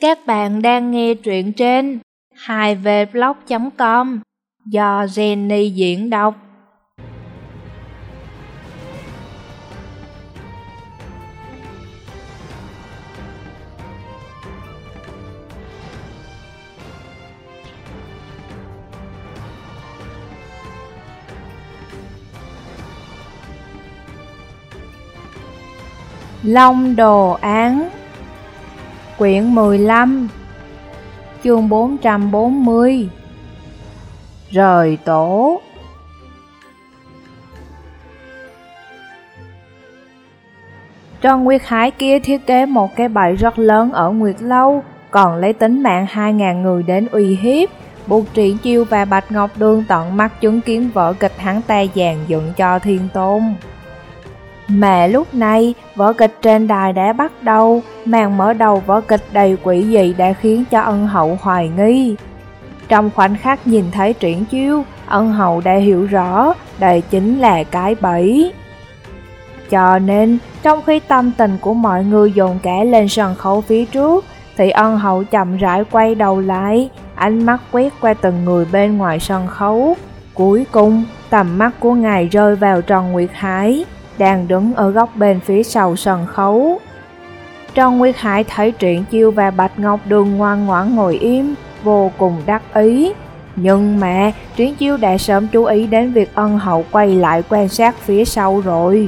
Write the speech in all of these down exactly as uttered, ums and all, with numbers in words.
Các bạn đang nghe truyện trên hai v blog chấm com do Jenny diễn đọc. Long đồ án, quyển mười lăm, chương bốn trăm bốn mươi. Rời tổ. Trần Nguyệt Hải kia thiết kế một cái bẫy rất lớn ở Nguyệt Lâu, còn lấy tính mạng hai ngàn người đến uy hiếp, buộc Triển Chiêu và Bạch Ngọc Đường tận mắt chứng kiến vở kịch hắn ta dàn dựng cho Thiên Tôn. Mà lúc này, vở kịch trên đài đã bắt đầu, màn mở đầu vở kịch đầy quỷ dị đã khiến cho Ân Hậu hoài nghi. Trong khoảnh khắc nhìn thấy Triển Chiêu, Ân Hậu đã hiểu rõ, đây chính là cái bẫy. Cho nên, trong khi tâm tình của mọi người dồn cả lên sân khấu phía trước, thì Ân Hậu chậm rãi quay đầu lại, ánh mắt quét qua từng người bên ngoài sân khấu. Cuối cùng, tầm mắt của ngài rơi vào Trần Nguyệt Hải, đang đứng ở góc bên phía sau sân khấu. Trần Nguyệt Hải thấy Triển Chiêu và Bạch Ngọc Đường ngoan ngoãn ngồi im, vô cùng đắc ý. Nhưng mà Triển Chiêu đã sớm chú ý đến việc Ân Hậu quay lại quan sát phía sau rồi.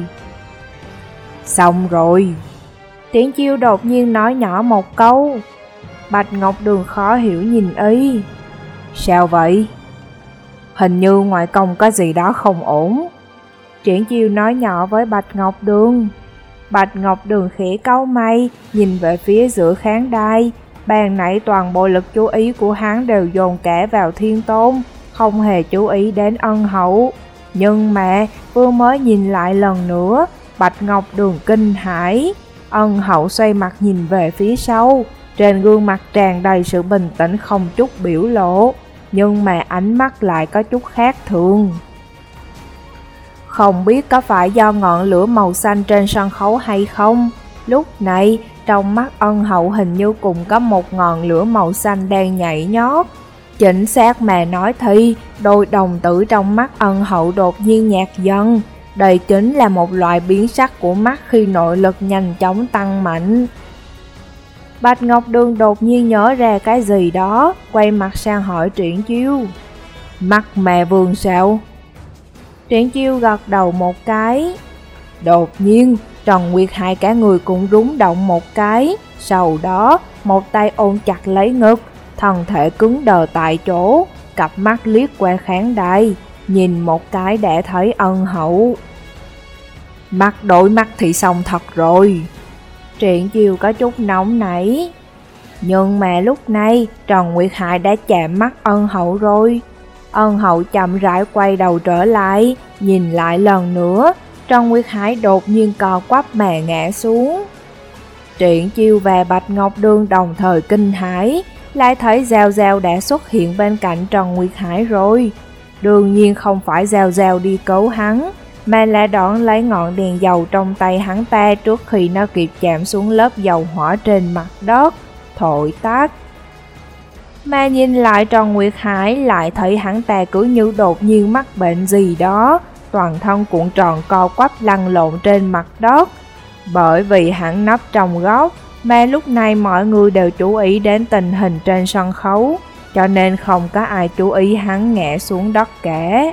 Xong rồi. Triển Chiêu đột nhiên nói nhỏ một câu. Bạch Ngọc Đường khó hiểu nhìn y. Sao vậy? Hình như ngoài công có gì đó không ổn. Triển Chiêu nói nhỏ với Bạch Ngọc Đường. Bạch Ngọc Đường khẽ cau mày, nhìn về phía giữa khán đài. Ban nãy toàn bộ lực chú ý của hắn đều dồn cả vào Thiên Tôn, không hề chú ý đến Ân Hậu. Nhưng mà vừa mới nhìn lại lần nữa, Bạch Ngọc Đường kinh hãi. Ân Hậu xoay mặt nhìn về phía sau, trên gương mặt tràn đầy sự bình tĩnh không chút biểu lộ, nhưng mà ánh mắt lại có chút khác thường. Không biết có phải do ngọn lửa màu xanh trên sân khấu hay không, lúc này trong mắt Ân Hậu hình như cũng có một ngọn lửa màu xanh đang nhảy nhót. Chính xác mà nói thì đôi đồng tử trong mắt Ân Hậu đột nhiên nhạt dần. Đây chính là một loại biến sắc của mắt khi nội lực nhanh chóng tăng mạnh. Bạch Ngọc Đường đột nhiên nhớ ra cái gì đó, quay mặt sang hỏi Triển Chiêu. Mắt mẹ vương sao? Triển Chiêu gật đầu một cái. Đột nhiên, Trần Nguyệt Hải cả người cũng rúng động một cái. Sau đó, một tay ôm chặt lấy ngực, thân thể cứng đờ tại chỗ, cặp mắt liếc qua khán đài, nhìn một cái đã thấy Ân Hậu. Mắt đổi mắt thì xong thật rồi. Triển Chiêu có chút nóng nảy. Nhưng mà lúc này, Trần Nguyệt Hải đã chạm mắt Ân Hậu rồi. Ân Hậu chậm rãi quay đầu trở lại, nhìn lại lần nữa, Trần Nguyệt Hải đột nhiên co quắp mà ngã xuống. Triển Chiêu và Bạch Ngọc Đường đồng thời kinh hãi, lại thấy Giao Giao đã xuất hiện bên cạnh Trần Nguyệt Hải rồi. Đương nhiên không phải Giao Giao đi cứu hắn, mà là đón lấy ngọn đèn dầu trong tay hắn ta trước khi nó kịp chạm xuống lớp dầu hỏa trên mặt đất, thổi tắt. Mà nhìn lại Trần Nguyệt Hải lại thấy hắn ta cứ như đột nhiên mắc bệnh gì đó, toàn thân cuộn tròn co quắp lăn lộn trên mặt đất. Bởi vì hắn nấp trong góc, mà lúc này mọi người đều chú ý đến tình hình trên sân khấu, cho nên không có ai chú ý hắn ngã xuống đất cả.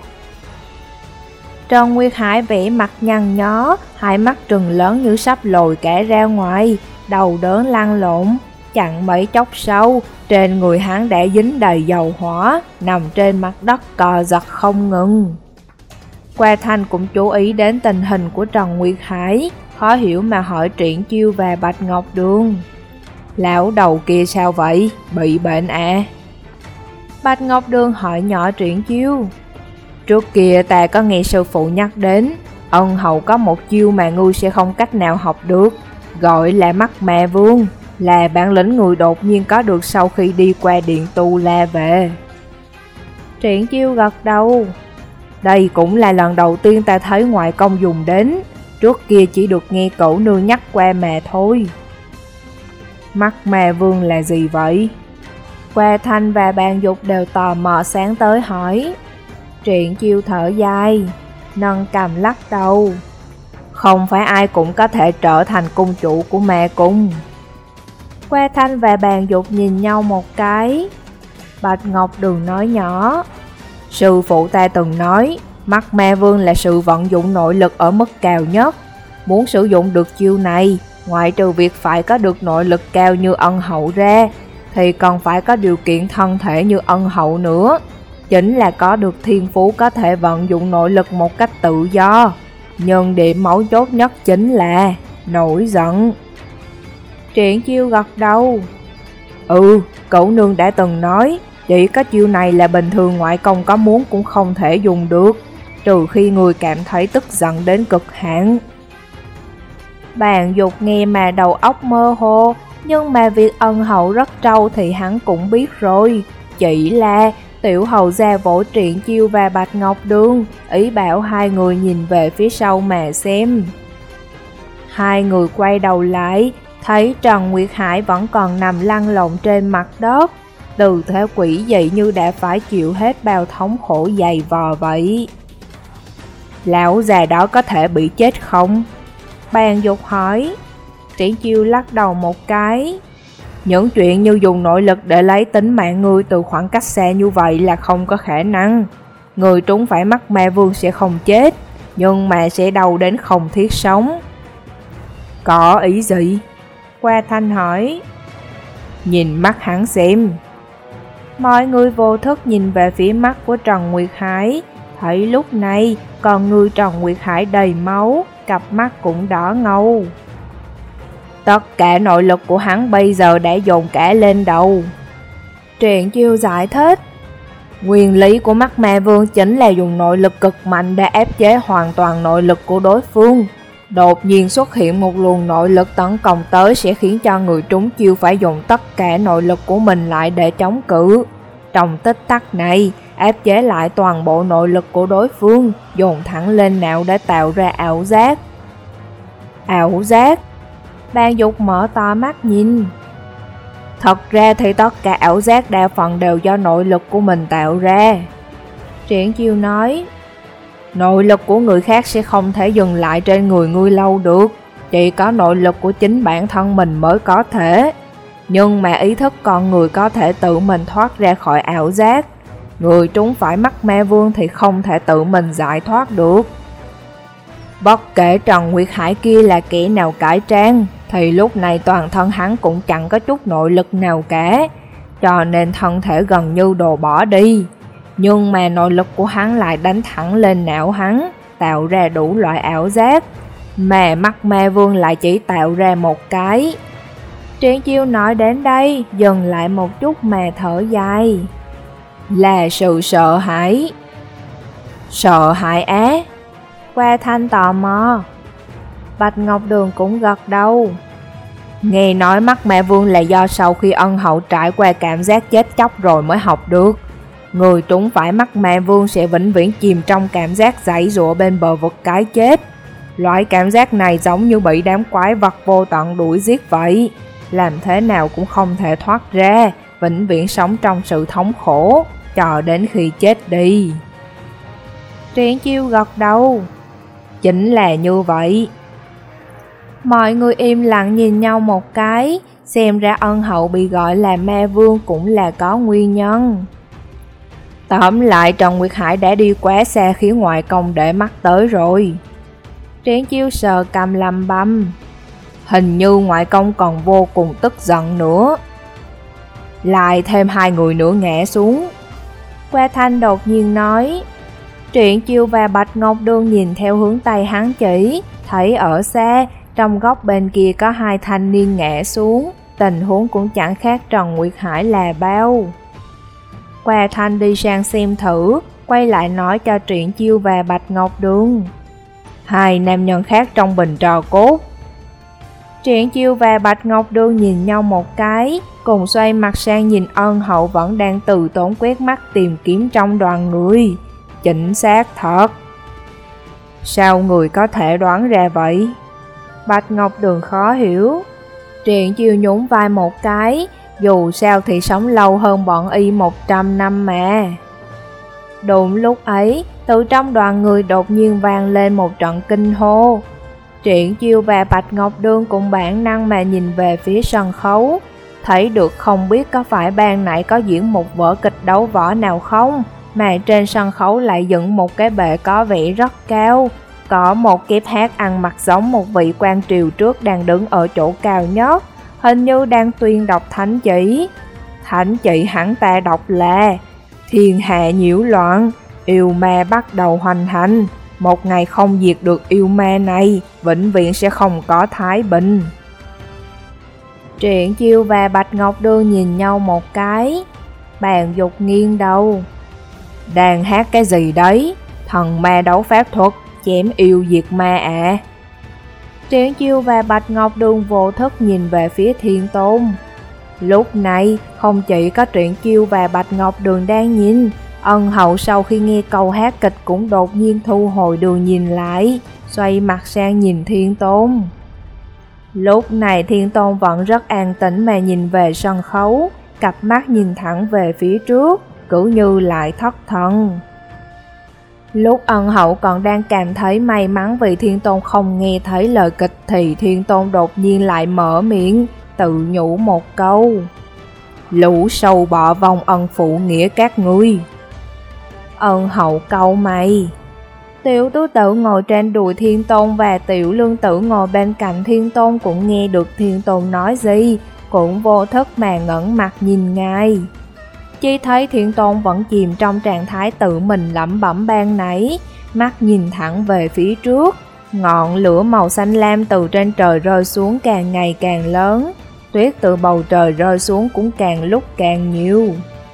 Trần Nguyệt Hải vẽ mặt nhăn nhó, hai mắt trừng lớn như sắp lồi cả ra ngoài, đầu đớn lăn lộn. Chẳng mấy chốc sau, trên người hắn đã dính đầy dầu hỏa, nằm trên mặt đất cò giật không ngừng. Qua Thanh cũng chú ý đến tình hình của Trần Nguyệt Hải, khó hiểu mà hỏi Triển Chiêu và Bạch Ngọc Đường. Lão đầu kia sao vậy? Bị bệnh à? Bạch Ngọc Đường hỏi nhỏ Triển Chiêu. Trước kia ta có nghe sư phụ nhắc đến, Ân Hậu có một chiêu mà ngươi sẽ không cách nào học được, gọi là mắt mẹ vương, là bản lĩnh người đột nhiên có được sau khi đi qua điện Tu La về. Triển Chiêu gật đầu. Đây cũng là lần đầu tiên ta thấy ngoại công dùng đến, trước kia chỉ được nghe cậu nương nhắc qua mà thôi. Mắt ma vương là gì vậy? Qua Thanh và Bàn Dục đều tò mò sáng tới hỏi. Triển Chiêu thở dài, nâng cằm lắc đầu. Không phải ai cũng có thể trở thành cung chủ của ma cung. Qua Thanh và Bàn Dục nhìn nhau một cái. Bạch Ngọc Đường nói nhỏ. Sư phụ ta từng nói, mắt ma vương là sự vận dụng nội lực ở mức cao nhất. Muốn sử dụng được chiêu này, ngoại trừ việc phải có được nội lực cao như ân hậu ra, thì còn phải có điều kiện thân thể như ân hậu nữa. Chính là có được thiên phú có thể vận dụng nội lực một cách tự do. Nhưng điểm mấu chốt nhất chính là nổi giận. Triển Chiêu gật đầu. Ừ, cậu nương đã từng nói, chỉ có chiêu này là bình thường ngoại công có muốn cũng không thể dùng được, trừ khi người cảm thấy tức giận đến cực hạn. Bàn Dục nghe mà đầu óc mơ hồ, nhưng mà việc ân hậu rất trâu thì hắn cũng biết rồi. Chỉ là tiểu hầu gia vỗ Triển Chiêu và Bạch Ngọc Đường, ý bảo hai người nhìn về phía sau mà xem. Hai người quay đầu lại, thấy Trần Nguyệt Hải vẫn còn nằm lăn lộn trên mặt đất, tư thế quỷ dị như đã phải chịu hết bao thống khổ dày vò vậy. Lão già đó có thể bị chết không? Bàn Dục hỏi. Triển Chiêu lắc đầu một cái. Những chuyện như dùng nội lực để lấy tính mạng người từ khoảng cách xa như vậy là không có khả năng. Người trúng phải mắt ma vương sẽ không chết, nhưng mà sẽ đau đến không thiết sống. Có ý gì? Qua Thanh hỏi. Nhìn mắt hắn xem. Mọi người vô thức nhìn về phía mắt của Trần Nguyệt Hải, thấy lúc này còn người Trần Nguyệt Hải đầy máu, cặp mắt cũng đỏ ngầu. Tất cả nội lực của hắn bây giờ đã dồn cả lên đầu. Triển Chiêu giải thích. Nguyên lý của mắt ma vương chính là dùng nội lực cực mạnh để áp chế hoàn toàn nội lực của đối phương. Đột nhiên xuất hiện một luồng nội lực tấn công tới sẽ khiến cho người trúng chiêu phải dùng tất cả nội lực của mình lại để chống cự. Trong tích tắc này, áp chế lại toàn bộ nội lực của đối phương, dồn thẳng lên não để tạo ra ảo giác. Ảo giác? Bàn Dục mở to mắt nhìn. Thật ra thì tất cả ảo giác đa phần đều do nội lực của mình tạo ra. Triển Chiêu nói. Nội lực của người khác sẽ không thể dừng lại trên người ngươi lâu được, chỉ có nội lực của chính bản thân mình mới có thể. Nhưng mà ý thức con người có thể tự mình thoát ra khỏi ảo giác. Người trúng phải mắt ma vương thì không thể tự mình giải thoát được. Bất kể Trần Nguyệt Hải kia là kẻ nào cải trang, thì lúc này toàn thân hắn cũng chẳng có chút nội lực nào cả, cho nên thân thể gần như đồ bỏ đi. Nhưng mà nội lực của hắn lại đánh thẳng lên não hắn, tạo ra đủ loại ảo giác, mà mắt ma vương lại chỉ tạo ra một cái. Triển Chiêu nói đến đây, dừng lại một chút mà thở dài. Là sự sợ hãi. Sợ hãi á? Qua Thanh tò mò. Bạch Ngọc Đường cũng gật đầu. Nghe nói mắt ma vương là do sau khi ân hậu trải qua cảm giác chết chóc rồi mới học được. Người trúng phải mắt ma vương sẽ vĩnh viễn chìm trong cảm giác giãy giụa bên bờ vực cái chết. Loại cảm giác này giống như bị đám quái vật vô tận đuổi giết vậy, làm thế nào cũng không thể thoát ra, vĩnh viễn sống trong sự thống khổ, cho đến khi chết đi. Triển Chiêu gật đầu. Chính là như vậy. Mọi người im lặng nhìn nhau một cái, xem ra ân hậu bị gọi là ma vương cũng là có nguyên nhân. Tóm lại Trần Nguyệt Hải đã đi quá xa khiến ngoại công để mắt tới rồi. Triển Chiêu sờ cầm lầm băm. Hình như ngoại công còn vô cùng tức giận nữa. Lại thêm hai người nữa ngã xuống. Qua Thanh đột nhiên nói. Triển Chiêu và Bạch Ngọc Đường nhìn theo hướng tay hắn chỉ, thấy ở xa, trong góc bên kia có hai thanh niên ngã xuống. Tình huống cũng chẳng khác Trần Nguyệt Hải là bao. Qua Thanh đi sang xem thử, quay lại nói cho Triển Chiêu và Bạch Ngọc Đường. Hai nam nhân khác trong bình trò cốt. Triển Chiêu và Bạch Ngọc Đường nhìn nhau một cái, cùng xoay mặt sang nhìn ân hậu vẫn đang từ tốn quét mắt tìm kiếm trong đoàn người. Chính xác thật. Sao người có thể đoán ra vậy? Bạch Ngọc Đường khó hiểu. Triển Chiêu nhún vai một cái, dù sao thì sống lâu hơn bọn y một trăm năm mà. Đúng lúc ấy, từ trong đoàn người đột nhiên vang lên một trận kinh hô. Triển Chiêu và Bạch Ngọc Đường cùng bản năng mà nhìn về phía sân khấu, thấy được không biết có phải ban nãy có diễn một vở kịch đấu võ nào không, mà trên sân khấu lại dựng một cái bệ có vẻ rất cao, có một kép hát ăn mặc giống một vị quan triều trước đang đứng ở chỗ cao nhất, hình như đang tuyên đọc thánh chỉ. Thánh chỉ hắn ta đọc là: thiên hạ nhiễu loạn, yêu ma bắt đầu hoành hành, một ngày không diệt được yêu ma này, vĩnh viễn sẽ không có thái bình. Triển Chiêu và Bạch Ngọc Đường nhìn nhau một cái. Bàn Dục nghiêng đầu: đang hát cái gì đấy? Thần ma đấu pháp thuật, chém yêu diệt ma ạ. À. Triển Chiêu và Bạch Ngọc Đường vô thức nhìn về phía Thiên Tôn. Lúc này, không chỉ có Triển Chiêu và Bạch Ngọc Đường đang nhìn, Ân Hậu sau khi nghe câu hát kịch cũng đột nhiên thu hồi đường nhìn lại, xoay mặt sang nhìn Thiên Tôn. Lúc này Thiên Tôn vẫn rất an tĩnh mà nhìn về sân khấu, cặp mắt nhìn thẳng về phía trước, cứ như lại thất thần. Lúc Ân Hậu còn đang cảm thấy may mắn vì Thiên Tôn không nghe thấy lời kịch thì Thiên Tôn đột nhiên lại mở miệng, tự nhủ một câu: lũ sâu bọ vòng ân phụ nghĩa các ngươi. Ân Hậu cau mày. Tiểu Tứ Tử ngồi trên đùi Thiên Tôn và Tiểu Lương Tử ngồi bên cạnh Thiên Tôn cũng nghe được Thiên Tôn nói gì, cũng vô thức mà ngẩng mặt nhìn ngài. Chỉ thấy Thiên Tôn vẫn chìm trong trạng thái tự mình lẩm bẩm ban nãy, mắt nhìn thẳng về phía trước. Ngọn lửa màu xanh lam từ trên trời rơi xuống càng ngày càng lớn, tuyết từ bầu trời rơi xuống cũng càng lúc càng nhiều.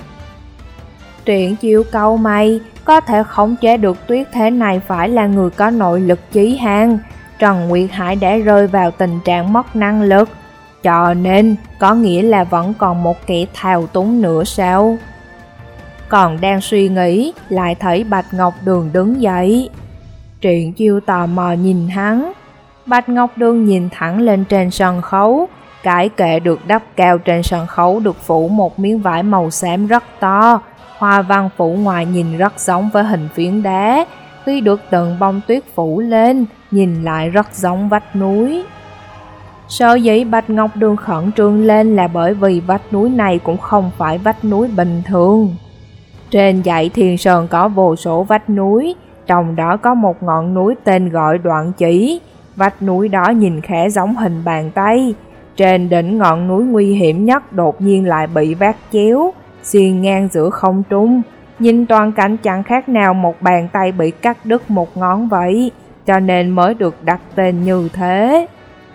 Triển Chiêu cau mày, có thể khống chế được tuyết thế này phải là người có nội lực chí hang. Trần Nguyệt Hải đã rơi vào tình trạng mất năng lực, cho nên có nghĩa là vẫn còn một kẻ thao túng nữa sao? Còn đang suy nghĩ, lại thấy Bạch Ngọc Đường đứng dậy. Triển Chiêu tò mò nhìn hắn. Bạch Ngọc Đường nhìn thẳng lên trên sân khấu. Cái kệ được đắp cao trên sân khấu được phủ một miếng vải màu xám rất to, hoa văn phủ ngoài nhìn rất giống với hình phiến đá, khi được từng bông tuyết phủ lên, nhìn lại rất giống vách núi. Sở dĩ Bạch Ngọc Đường khẩn trương lên là bởi vì vách núi này cũng không phải vách núi bình thường. Trên dãy Thiên Sơn có vô số vách núi, trong đó có một ngọn núi tên gọi Đoạn Chỉ. Vách núi đó nhìn khá giống hình bàn tay. Trên đỉnh ngọn núi nguy hiểm nhất đột nhiên lại bị vát chéo, xiên ngang giữa không trung. Nhìn toàn cảnh chẳng khác nào một bàn tay bị cắt đứt một ngón vậy, cho nên mới được đặt tên như thế.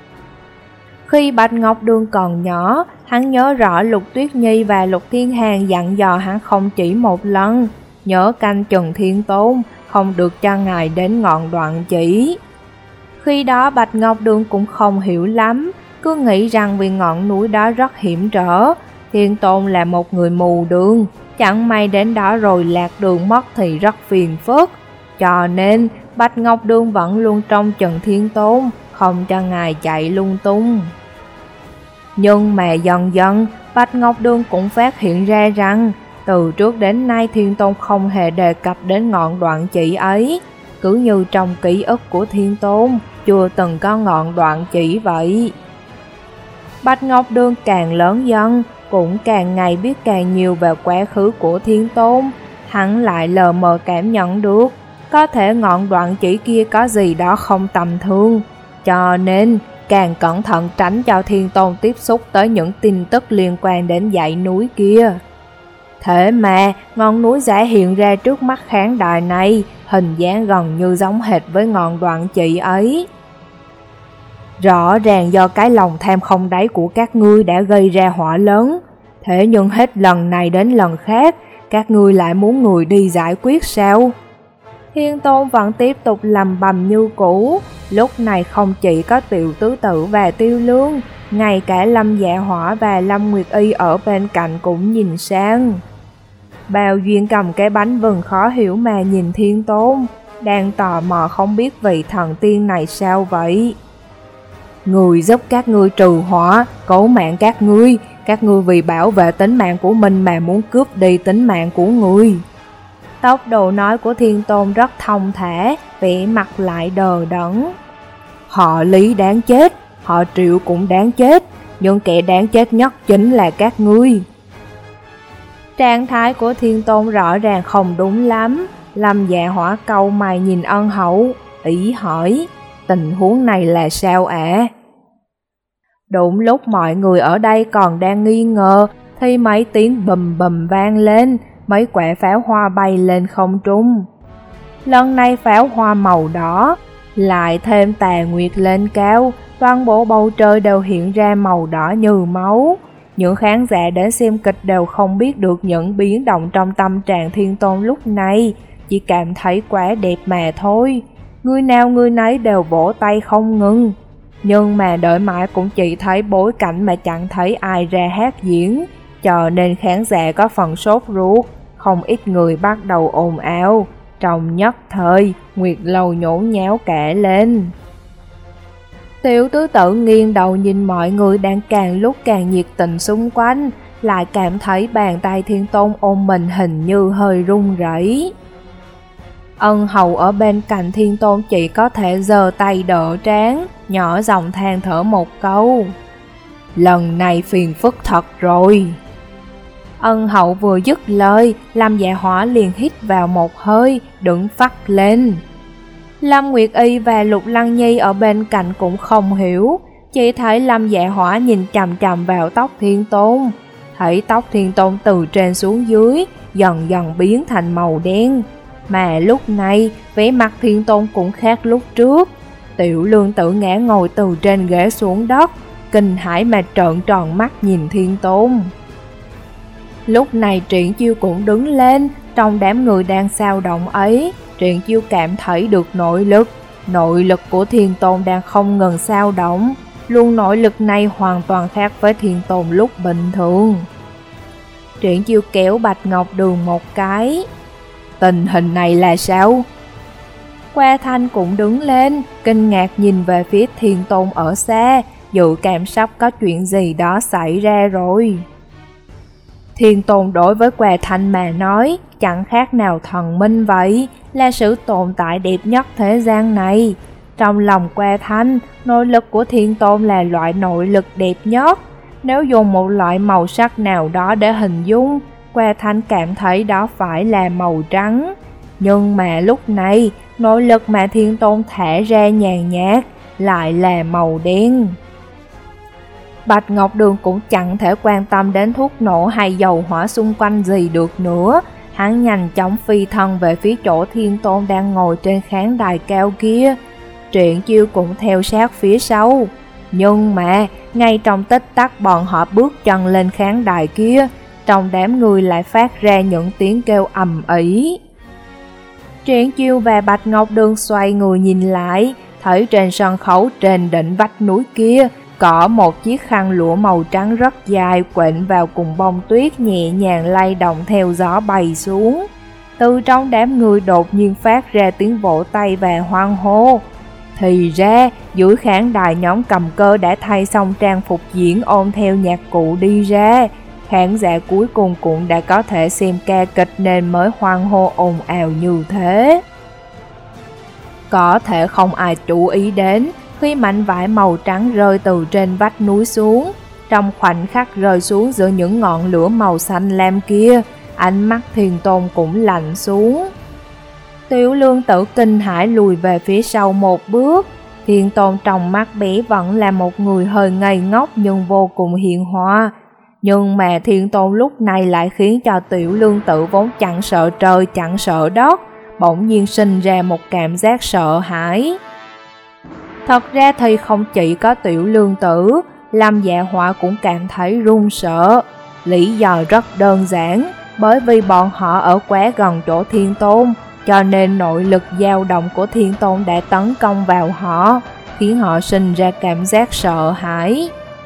Khi Bạch Ngọc Đường còn nhỏ, hắn nhớ rõ Lục Tuyết Nhi và Lục Thiên Hàn dặn dò hắn không chỉ một lần, nhớ canh chừng Thiên Tôn, không được cho ngài đến ngọn Đoạn Chỉ. Khi đó Bạch Ngọc Đường cũng không hiểu lắm, cứ nghĩ rằng vì ngọn núi đó rất hiểm trở, Thiên Tôn là một người mù đường, chẳng may đến đó rồi lạc đường mất thì rất phiền phức. Cho nên Bạch Ngọc Đường vẫn luôn trông chừng Thiên Tôn, không cho ngài chạy lung tung. Nhưng mà dần dần, Bạch Ngọc Đường cũng phát hiện ra rằng từ trước đến nay Thiên Tôn không hề đề cập đến ngọn Đoạn Chỉ ấy, cứ như trong ký ức của Thiên Tôn chưa từng có ngọn Đoạn Chỉ vậy. Bạch Ngọc Đường càng lớn dần, cũng càng ngày biết càng nhiều về quá khứ của Thiên Tôn. Hắn lại lờ mờ cảm nhận được, có thể ngọn Đoạn Chỉ kia có gì đó không tầm thường, cho nên càng cẩn thận tránh cho Thiên Tôn tiếp xúc tới những tin tức liên quan đến dãy núi kia. Thế mà, ngọn núi giả hiện ra trước mắt khán đài này, hình dáng gần như giống hệt với ngọn Đoạn Chỉ ấy. Rõ ràng do cái lòng tham không đáy của các ngươi đã gây ra họa lớn. Thế nhưng hết lần này đến lần khác, các ngươi lại muốn người đi giải quyết sao? Thiên Tôn vẫn tiếp tục lầm bầm như cũ. Lúc này không chỉ có Tiểu Tứ Tử và Tiêu Lương, ngay cả Lâm Dạ Hỏa và Lâm Nguyệt Y ở bên cạnh cũng nhìn sang. Bao Duyên cầm cái bánh vừng khó hiểu mà nhìn Thiên Tôn, đang tò mò không biết vị thần tiên này sao vậy. Người giúp các ngươi trừ họa, cứu mạng các ngươi, các ngươi vì bảo vệ tính mạng của mình mà muốn cướp đi tính mạng của người. Tốc độ nói của Thiên Tôn rất thông thả, vẻ mặt lại đờ đẫn. Họ Lý đáng chết, họ Triệu cũng đáng chết, nhưng kẻ đáng chết nhất chính là các ngươi. Trạng thái của Thiên Tôn rõ ràng không đúng lắm. Lâm Dạ Hỏa cau mày nhìn Ân Hậu, ý hỏi, tình huống này là sao ạ? Đúng lúc mọi người ở đây còn đang nghi ngờ, thì mấy tiếng bùm bùm vang lên, mấy quả pháo hoa bay lên không trung. Lần này pháo hoa màu đỏ, lại thêm tà nguyệt lên cao, toàn bộ bầu trời đều hiện ra màu đỏ như máu. Những khán giả đến xem kịch đều không biết được những biến động trong tâm trạng Thiên Tôn lúc này, chỉ cảm thấy quá đẹp mà thôi. Người nào người nấy đều vỗ tay không ngừng. Nhưng mà đợi mãi cũng chỉ thấy bối cảnh mà chẳng thấy ai ra hát diễn, cho nên khán giả có phần sốt ruột, không ít người bắt đầu ồn ào. Trong nhất thời, Nguyệt Lâu nhốn nháo cả lên. Tiểu tứ tử nghiêng đầu nhìn mọi người đang càng lúc càng nhiệt tình xung quanh, lại cảm thấy bàn tay Thiên Tôn ôm mình hình như hơi run rẩy. Ân Hầu ở bên cạnh Thiên Tôn chỉ có thể giơ tay đỡ trán, nhỏ giọng than thở một câu. Lần này phiền phức thật rồi. Ân Hậu vừa dứt lời, Lâm Dạ Hỏa liền hít vào một hơi, đứng phắt lên. Lâm Nguyệt Y và Lục Lăng Nhi ở bên cạnh cũng không hiểu, chỉ thấy Lâm Dạ Hỏa nhìn chằm chằm vào tóc Thiên Tôn. Thấy tóc Thiên Tôn từ trên xuống dưới, dần dần biến thành màu đen. Mà lúc này, vẻ mặt Thiên Tôn cũng khác lúc trước. Tiểu Lương Tử ngã ngồi từ trên ghế xuống đất, kinh hãi mà trợn tròn mắt nhìn Thiên Tôn. Lúc này Triển Chiêu cũng đứng lên, trong đám người đang xao động ấy, Triển Chiêu cảm thấy được nội lực. Nội lực của Thiên Tôn đang không ngừng xao động, luồng nội lực này hoàn toàn khác với Thiên Tôn lúc bình thường. Triển Chiêu kéo Bạch Ngọc Đường một cái. Tình hình này là sao? Qua Thanh cũng đứng lên, kinh ngạc nhìn về phía Thiên Tôn ở xa, dự cảm sắp có chuyện gì đó xảy ra rồi. Thiên Tôn đối với Qua Thanh mà nói, chẳng khác nào thần minh vậy, là sự tồn tại đẹp nhất thế gian này. Trong lòng Qua Thanh, nội lực của Thiên Tôn là loại nội lực đẹp nhất. Nếu dùng một loại màu sắc nào đó để hình dung, Qua Thanh cảm thấy đó phải là màu trắng. Nhưng mà lúc này, nội lực mà Thiên Tôn thả ra nhàn nhạt lại là màu đen. Bạch Ngọc Đường cũng chẳng thể quan tâm đến thuốc nổ hay dầu hỏa xung quanh gì được nữa. Hắn nhanh chóng phi thân về phía chỗ Thiên Tôn đang ngồi trên khán đài cao kia. Triển Chiêu cũng theo sát phía sau. Nhưng mà, ngay trong tích tắc bọn họ bước chân lên khán đài kia, trong đám người lại phát ra những tiếng kêu ầm ĩ. Triển Chiêu và Bạch Ngọc Đường xoay người nhìn lại, thấy trên sân khấu trên đỉnh vách núi kia có một chiếc khăn lụa màu trắng rất dài quện vào cùng bông tuyết nhẹ nhàng lay động theo gió bay xuống. Từ trong đám người đột nhiên phát ra tiếng vỗ tay và hoan hô. Thì ra, dưới khán đài nhóm cầm cơ đã thay xong trang phục diễn ôm theo nhạc cụ đi ra. Khán giả cuối cùng cũng đã có thể xem ca kịch nên mới hoan hô ồn ào như thế. Có thể không ai chú ý đến, khi mảnh vải màu trắng rơi từ trên vách núi xuống, trong khoảnh khắc rơi xuống giữa những ngọn lửa màu xanh lam kia, ánh mắt Thiên Tôn cũng lạnh xuống. Tiểu Lương Tử kinh hãi lùi về phía sau một bước. Thiên Tôn trong mắt bé vẫn là một người hơi ngây ngốc nhưng vô cùng hiền hòa. Nhưng mà Thiên Tôn lúc này lại khiến cho Tiểu Lương Tử vốn chẳng sợ trời chẳng sợ đất, bỗng nhiên sinh ra một cảm giác sợ hãi. Thật ra thì không chỉ có Tiểu Lương Tử, Lâm Dạ Hỏa cũng cảm thấy run sợ. Lý do rất đơn giản, bởi vì bọn họ ở quá gần chỗ Thiên Tôn, cho nên nội lực dao động của Thiên Tôn đã tấn công vào họ, khiến họ sinh ra cảm giác sợ hãi.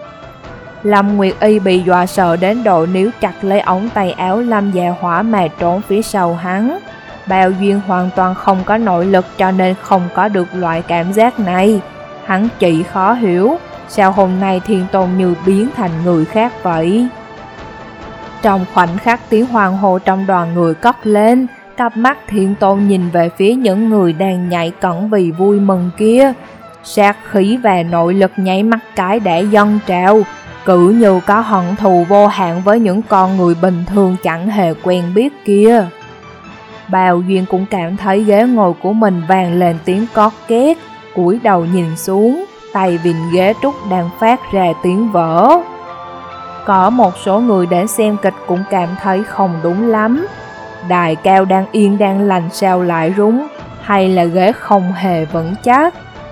Lâm Nguyệt Y bị dọa sợ đến độ níu chặt lấy ống tay áo Lâm Dạ Hỏa mà trốn phía sau hắn. Bao Duyên hoàn toàn không có nội lực cho nên không có được loại cảm giác này. Hắn chỉ khó hiểu, sao hôm nay Thiên Tôn như biến thành người khác vậy? Trong khoảnh khắc tiếng hoan hô trong đoàn người cất lên, cặp mắt Thiên Tôn nhìn về phía những người đang nhảy cẫng vì vui mừng kia. Sát khí và nội lực nháy mắt cái để dâng trào, cứ như có hận thù vô hạn với những con người bình thường chẳng hề quen biết kia. Bào Duyên cũng cảm thấy ghế ngồi của mình vang lên tiếng cót két, cúi đầu nhìn xuống, tay vịn ghế trúc đang phát ra tiếng vỡ. Có một số người đến xem kịch cũng cảm thấy không đúng lắm. Đài cao đang yên đang lành sao lại rúng, hay là ghế không hề vững chắc?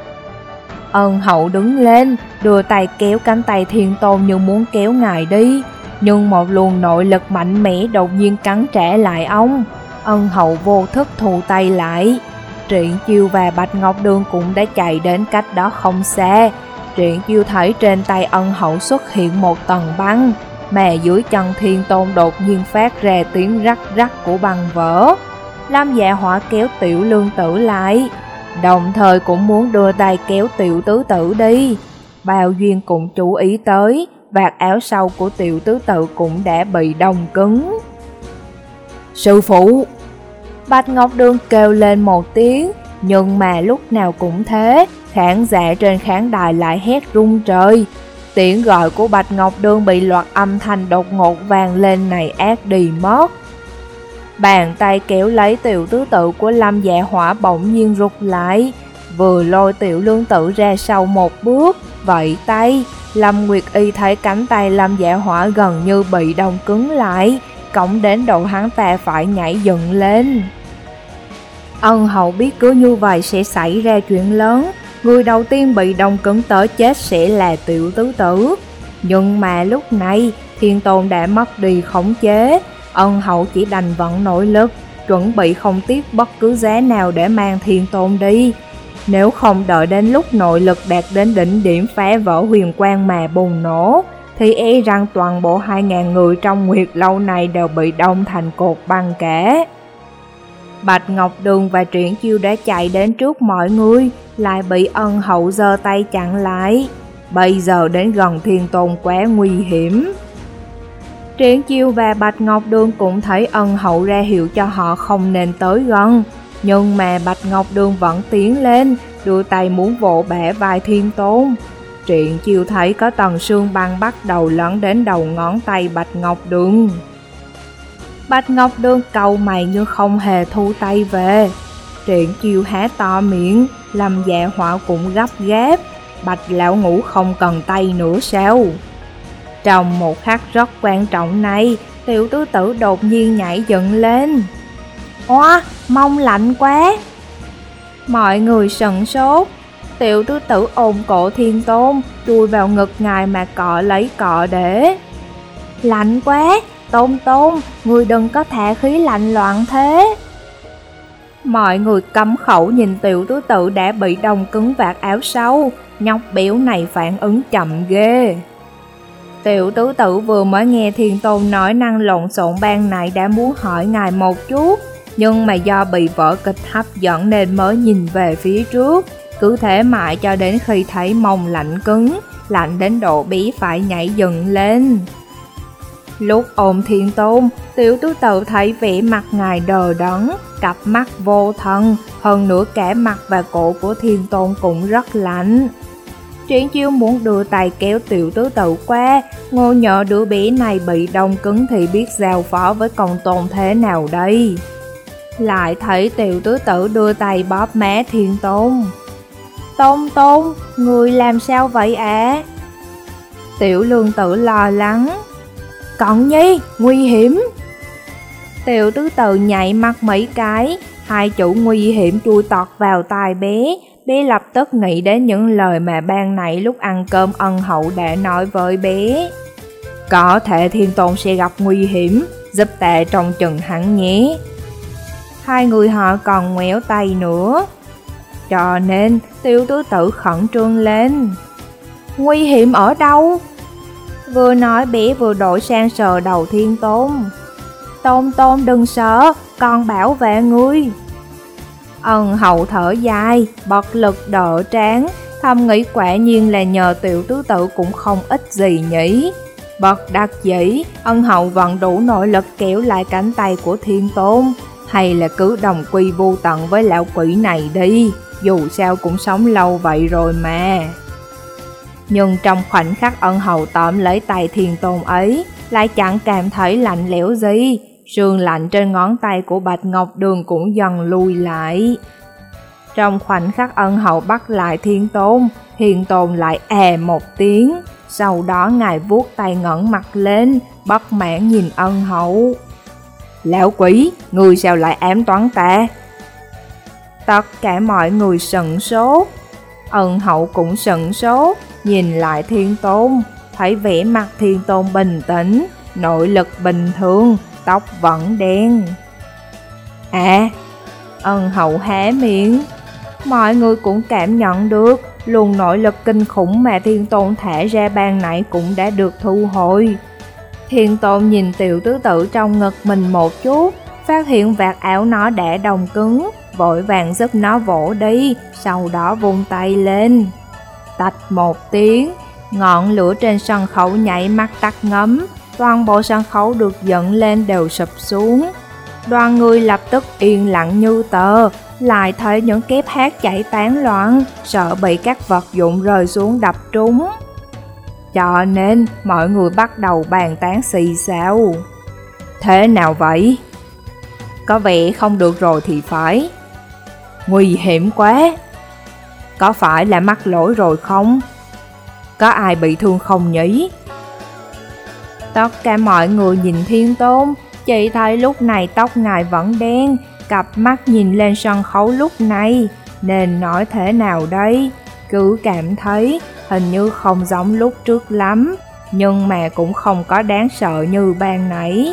Ân Hậu đứng lên, đưa tay kéo cánh tay Thiên Tôn như muốn kéo ngài đi, nhưng một luồng nội lực mạnh mẽ đột nhiên cắn trả lại ông. Ân Hậu vô thức thu tay lại. Triển Chiêu và Bạch Ngọc Đường cũng đã chạy đến cách đó không xa. Triển Chiêu thấy trên tay Ân Hậu xuất hiện một tầng băng, mà dưới chân Thiên Tôn đột nhiên phát ra tiếng rắc rắc của băng vỡ. Lam Dạ Hỏa kéo Tiểu Lương Tử lại, đồng thời cũng muốn đưa tay kéo Tiểu Tứ Tử đi. Bào Duyên cũng chú ý tới, vạt áo sau của Tiểu Tứ Tử cũng đã bị đông cứng. Sư phụ! Bạch Ngọc Đường kêu lên một tiếng, nhưng mà lúc nào cũng thế, khán giả trên khán đài lại hét rung trời. Tiếng gọi của Bạch Ngọc Đường bị loạt âm thanh đột ngột vang lên này ác đi mất. Bàn tay kéo lấy Tiểu Tứ Tử của Lâm Dạ Hỏa bỗng nhiên rụt lại, vừa lôi Tiểu Lương Tử ra sau một bước, vẫy tay. Lâm Nguyệt Y thấy cánh tay Lâm Dạ Hỏa gần như bị đông cứng lại, cõng đến độ hắn ta phải nhảy dựng lên. Ân Hậu biết cứ như vậy sẽ xảy ra chuyện lớn, người đầu tiên bị đông cứng tới chết sẽ là Tiểu Tứ Tử. Nhưng mà lúc này Thiên Tôn đã mất đi khống chế, Ân Hậu chỉ đành vận nội lực, chuẩn bị không tiếc bất cứ giá nào để mang Thiên Tôn đi. Nếu không đợi đến lúc nội lực đạt đến đỉnh điểm phá vỡ huyền quang mà bùng nổ, thì e rằng toàn bộ hai ngàn người trong Nguyệt Lâu này đều bị đông thành cột băng cả. Bạch Ngọc Đường và Triển Chiêu đã chạy đến trước mọi người, lại bị Ân Hậu giơ tay chặn lại. Bây giờ đến gần Thiên Tôn quá nguy hiểm. Triển Chiêu và Bạch Ngọc Đường cũng thấy Ân Hậu ra hiệu cho họ không nên tới gần, nhưng mà Bạch Ngọc Đường vẫn tiến lên, đưa tay muốn vỗ bẻ vai Thiên Tôn. Triển Chiêu thấy có tầng xương băng bắt đầu lấn đến đầu ngón tay Bạch Ngọc Đường. Bạch Ngọc Đường cau mày như không hề thu tay về. Triển Chiêu há to miệng, Lâm Dạ Hỏa cũng gấp gáp. Bạch lão ngũ không cần tay nữa sao? Trong một khắc rất quan trọng này, Tiểu Tứ Tử đột nhiên nhảy dựng lên. Oa, mông lạnh quá! Mọi người sửng sốt. Tiểu Tứ Tử ôm cổ Thiên Tôn, chui vào ngực ngài mà cọ lấy cọ để. Lạnh quá! Tôn Tôn, người đừng có thả khí lạnh loạn thế. Mọi người cấm khẩu nhìn Tiểu Tứ Tử đã bị đông cứng vạt áo sau, nhóc béo này phản ứng chậm ghê. Tiểu Tứ Tử vừa mới nghe Thiên Tôn nói năng lộn xộn ban nãy đã muốn hỏi ngài một chút, nhưng mà do bị vở kịch hấp dẫn nên mới nhìn về phía trước, cứ thế mãi cho đến khi thấy mông lạnh cứng, lạnh đến độ bí phải nhảy dựng lên. Lúc ôm Thiên Tôn, Tiểu Tứ Tử thấy vẻ mặt ngài đờ đẫn, cặp mắt vô thần, hơn nữa cả mặt và cổ của Thiên Tôn cũng rất lạnh. Triển Chiêu muốn đưa tay kéo Tiểu Tứ Tử qua, ngô nhỡ đứa bé này bị đông cứng thì biết giao phó với công tôn thế nào đây. Lại thấy Tiểu Tứ Tử đưa tay bóp má Thiên Tôn. Tôn Tôn, người làm sao vậy ạ? À? Tiểu Lương Tử lo lắng. Cận Nhi, nguy hiểm. Tiểu Tứ Tử nhảy mắt mấy cái, hai chữ nguy hiểm chui tọt vào tai bé. Bé lập tức nghĩ đến những lời mà ban nãy lúc ăn cơm Ân Hậu đã nói với bé. Có thể Thiên Tôn sẽ gặp nguy hiểm, giúp ta trông chừng hắn nhé. Hai người họ còn ngoéo tay nữa. Cho nên Tiểu Tứ Tử khẩn trương lên. Nguy hiểm ở đâu? Vừa nói bé vừa đổi sang sờ đầu Thiên Tôn. Tôn Tôn đừng sợ, con bảo vệ ngươi. Ân Hậu thở dài, bật lực đỡ trán, Thầm nghĩ quả nhiên là nhờ tiểu tứ tự cũng không ít gì nhỉ. Bất đắc dĩ, Ân Hậu vẫn đủ nội lực kéo lại cánh tay của Thiên Tôn. Hay là cứ đồng quy vô tận với lão quỷ này đi, dù sao cũng sống lâu vậy rồi mà. Nhưng trong khoảnh khắc Ân Hậu tóm lấy tay Thiên Tôn ấy, lại chẳng cảm thấy lạnh lẽo gì. Sương lạnh trên ngón tay của Bạch Ngọc Đường cũng dần lùi lại. Trong khoảnh khắc Ân Hậu bắt lại Thiên Tôn, Thiên Tôn lại è một tiếng. Sau đó ngài vuốt tay ngẩng mặt lên, bất mãn nhìn Ân Hậu. Lão quỷ, người sao lại ám toán ta? Tất cả mọi người sững sốt. Ân Hậu cũng sững sốt, nhìn lại Thiên Tôn, thấy vẻ mặt Thiên Tôn bình tĩnh, nội lực bình thường, tóc vẫn đen. À, Ân Hậu hé miệng. Mọi người cũng cảm nhận được luồng nội lực kinh khủng mà Thiên Tôn thả ra ban nãy cũng đã được thu hồi. Thiên Tôn nhìn tiểu tứ tự trong ngực mình một chút, phát hiện vạt áo nó đã đông cứng, vội vàng giúp nó vỗ đi, sau đó vung tay lên. Tạch một tiếng, ngọn lửa trên sân khấu nhảy mắt tắt ngấm, toàn bộ sân khấu được dựng lên đều sụp xuống. Đoàn người lập tức yên lặng như tờ, lại thấy những kép hát chảy tán loạn, sợ bị các vật dụng rơi xuống đập trúng. Cho nên mọi người bắt đầu bàn tán xì xào. Thế nào vậy? Có vẻ không được rồi thì phải. Nguy hiểm quá. Có phải là mắc lỗi rồi không? Có ai bị thương không nhỉ? Tất cả mọi người nhìn Thiên Tôn, chỉ thấy lúc này tóc ngài vẫn đen, cặp mắt nhìn lên sân khấu lúc này, nên nói thế nào đây? Cứ cảm thấy hình như không giống lúc trước lắm, nhưng mà cũng không có đáng sợ như ban nãy.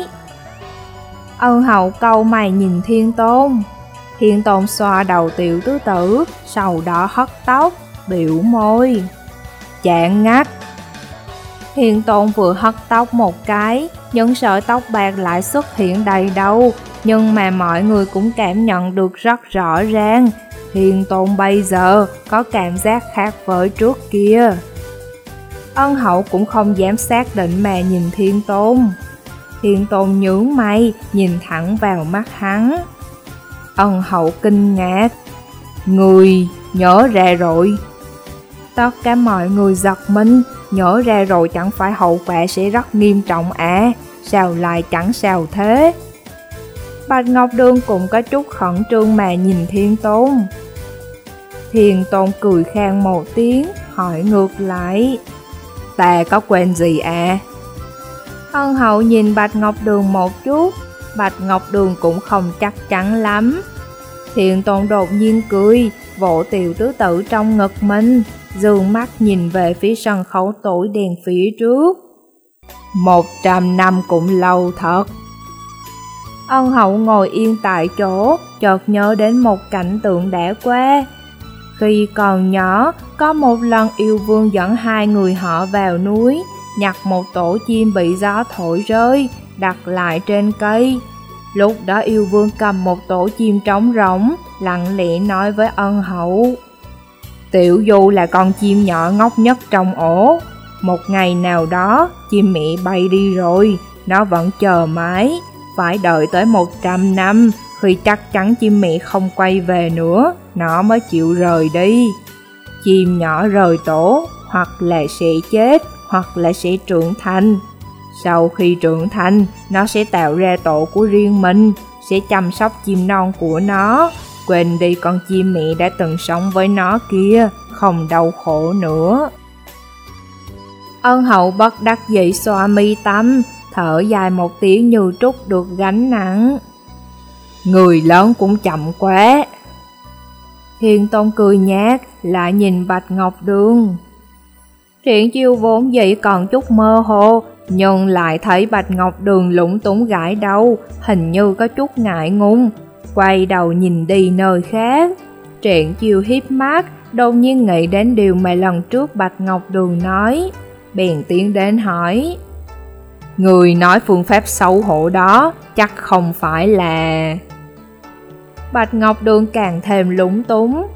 Ân Hậu cau mày nhìn Thiên Tôn. Thiên Tôn xoa đầu tiểu tứ tử, sau đó hất tóc, biểu môi. Chạng ngắt. Thiên Tôn vừa hất tóc một cái, những sợi tóc bạc lại xuất hiện đầy đâu, nhưng mà mọi người cũng cảm nhận được rất rõ ràng. Thiên Tôn bây giờ có cảm giác khác với trước kia. Ân Hậu cũng không dám xác định mà nhìn Thiên Tôn. Thiên Tôn nhướng mày, nhìn thẳng vào mắt hắn. Ân Hậu kinh ngạc. Người nhớ ra rồi. Tất cả mọi người giật mình, nhớ ra rồi chẳng phải hậu quả sẽ rất nghiêm trọng à, sao lại chẳng sao thế? Bạch Ngọc Đường cũng có chút khẩn trương mà nhìn Thiên Tôn. Thiên Tôn cười khan một tiếng, hỏi ngược lại. Ta có quên gì à? Ân Hậu nhìn Bạch Ngọc Đường một chút, Bạch Ngọc Đường cũng không chắc chắn lắm. Thiên Tôn đột nhiên cười, vỗ tiểu tứ tử trong ngực mình, dương mắt nhìn về phía sân khấu tối đen phía trước. Một trăm năm cũng lâu thật. Ân Hậu ngồi yên tại chỗ, chợt nhớ đến một cảnh tượng đã qua. Khi còn nhỏ, có một lần yêu vương dẫn hai người họ vào núi, nhặt một tổ chim bị gió thổi rơi, đặt lại trên cây. Lúc đó yêu vương cầm một tổ chim trống rỗng, lặng lẽ nói với Ân Hậu. Tiểu Du là con chim nhỏ ngốc nhất trong ổ. Một ngày nào đó, chim mẹ bay đi rồi, nó vẫn chờ mãi. Phải đợi tới một trăm năm, khi chắc chắn chim mẹ không quay về nữa, nó mới chịu rời đi. Chim nhỏ rời tổ, hoặc là sẽ chết, hoặc là sẽ trưởng thành. Sau khi trưởng thành, nó sẽ tạo ra tổ của riêng mình, sẽ chăm sóc chim non của nó, quên đi con chim mẹ đã từng sống với nó kia, không đau khổ nữa. Ân Hậu bất đắc dĩ xoa mi tâm, thở dài một tiếng như trút được gánh nặng. Người lớn cũng chậm quá. Thiên Tôn cười nhạt, lại nhìn Bạch Ngọc Đường. Triển Chiêu vốn dĩ còn chút mơ hồ, nhưng lại thấy Bạch Ngọc Đường lúng túng gãi đầu, hình như có chút ngại ngùng, quay đầu nhìn đi nơi khác. Triển Chiêu híp mắt, đột nhiên nghĩ đến điều mà lần trước Bạch Ngọc Đường nói, bèn tiến đến hỏi. Người nói phương pháp xấu hổ đó chắc không phải là... Bạch Ngọc Đường càng thêm lúng túng.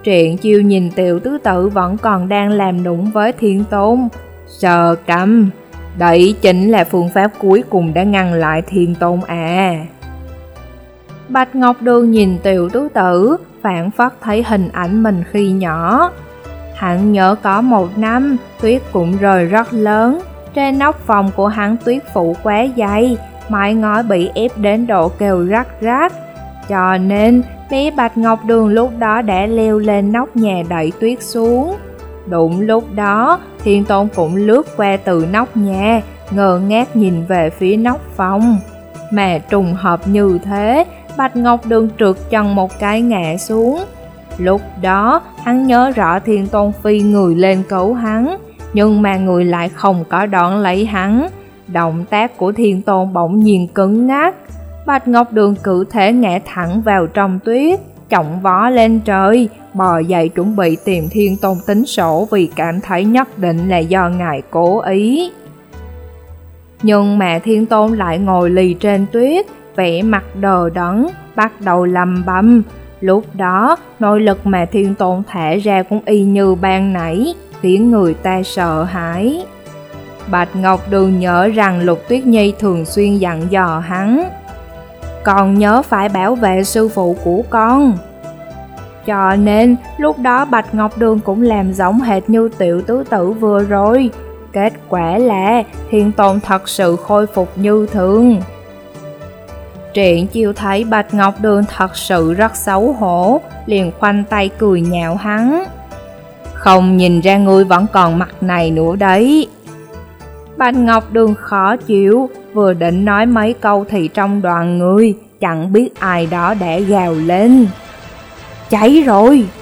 Triện Chiêu nhìn Tiểu tứ tử vẫn còn đang làm nũng với Thiên Tôn, sờ cằm. Đấy chính là phương pháp cuối cùng đã ngăn lại Thiên Tôn à. Bạch Ngọc Đường nhìn Tiểu tứ tử, phảng phất thấy hình ảnh mình khi nhỏ. Hắn nhớ có một năm, tuyết cũng rơi rất lớn. Trên nóc phòng của hắn tuyết phủ quá dày, mái ngói bị ép đến độ kêu rắc rắc. Cho nên, bé Bạch Ngọc Đường lúc đó đã leo lên nóc nhà đẩy tuyết xuống. Đúng lúc đó, Thiên Tôn cũng lướt qua từ nóc nhà, ngơ ngác nhìn về phía nóc phòng. Mà trùng hợp như thế, Bạch Ngọc Đường trượt chân một cái ngã xuống. Lúc đó, hắn nhớ rõ Thiên Tôn phi người lên cứu hắn, nhưng mà người lại không có đón lấy hắn. Động tác của Thiên Tôn bỗng nhiên cứng ngắc. Bạch Ngọc Đường cứ thế ngã thẳng vào trong tuyết, chổng vó lên trời, bò dậy chuẩn bị tìm Thiên Tôn tính sổ vì cảm thấy nhất định là do ngài cố ý. Nhưng mà Thiên Tôn lại ngồi lì trên tuyết, vẻ mặt đờ đẫn, bắt đầu lầm bầm. Lúc đó, nội lực mà Thiên Tôn thả ra cũng y như ban nãy, khiến người ta sợ hãi. Bạch Ngọc Đường nhớ rằng Lục Tuyết Nhi thường xuyên dặn dò hắn, con nhớ phải bảo vệ sư phụ của con. Cho nên, lúc đó Bạch Ngọc Đường cũng làm giống hệt như Tiểu tứ tử vừa rồi. Kết quả là Thiên Tôn thật sự khôi phục như thường. Triện Chiêu thấy Bạch Ngọc Đường thật sự rất xấu hổ, liền khoanh tay cười nhạo hắn. Không nhìn ra ngươi vẫn còn mặt này nữa đấy. Bạch Ngọc Đường khó chịu, vừa định nói mấy câu thì trong đoàn người, chẳng biết ai đó đã gào lên. Cháy rồi!